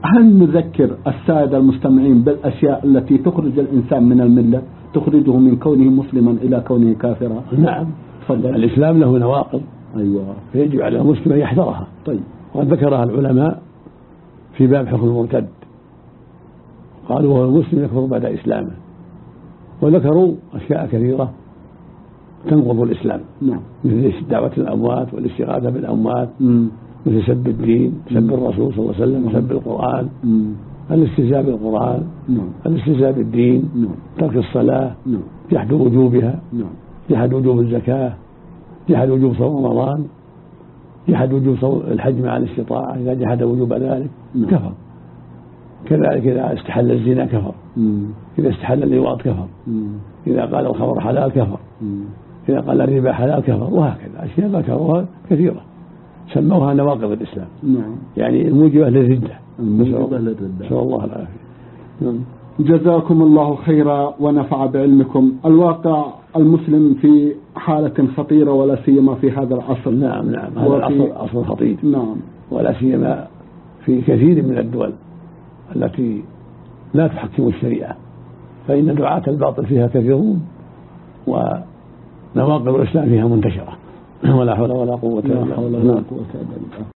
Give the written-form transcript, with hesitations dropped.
هل نذكر السادة المستمعين بالأشياء التي تخرج الإنسان من الملة، تخرجه من كونه مسلما إلى كونه كافرا؟ نعم. تفضل. الإسلام له نواقض. أيوة. فيجب على المسلم أن يحذرها. طيب. وقد ذكرها العلماء في باب حكم المرتد، قالوا وهو المسلم يكفر بعد إسلامه، وذكروا أشياء كثيرة تنقض الإسلام. نعم. مثل دعوة الأموات والاستغاثة بالأموات، مثل سب الدين، سب الرسول صلى الله عليه وسلم، سب القرآن، الاستهزاء بالقرآن، الاستهزاء بالدين، ترك الصلاة، جحد وجوبها، جحد وجوب الزكاة، جحد وجوب صوم رمضان، جحد وجوب الحج مع الاستطاعة، إذا جحد وجوب ذلك كفر. كذلك إذا استحل الزنا كفر، إذا استحل اللواط كفر، إذا قال الخمر حلال كفر، إذا قال الربا حلال كفر، وهكذا أشياء ذكروها كثيرة سموها نواقض الإسلام. يعني الموجبة للردة. نسأل الله العافية. جزاكم الله خيرا ونفع بعلمكم. الواقع المسلم في حالة خطيرة ولا سيما في هذا العصر. نعم هذا العصر عصر خطير. نعم. ولا سيما في كثير من الدول التي لا تحكم الشريعة، فإن دعاة الباطل فيها كثيرون ونواقض الإسلام فيها منتشرة. ولا حول ولا قوة إلا بالله.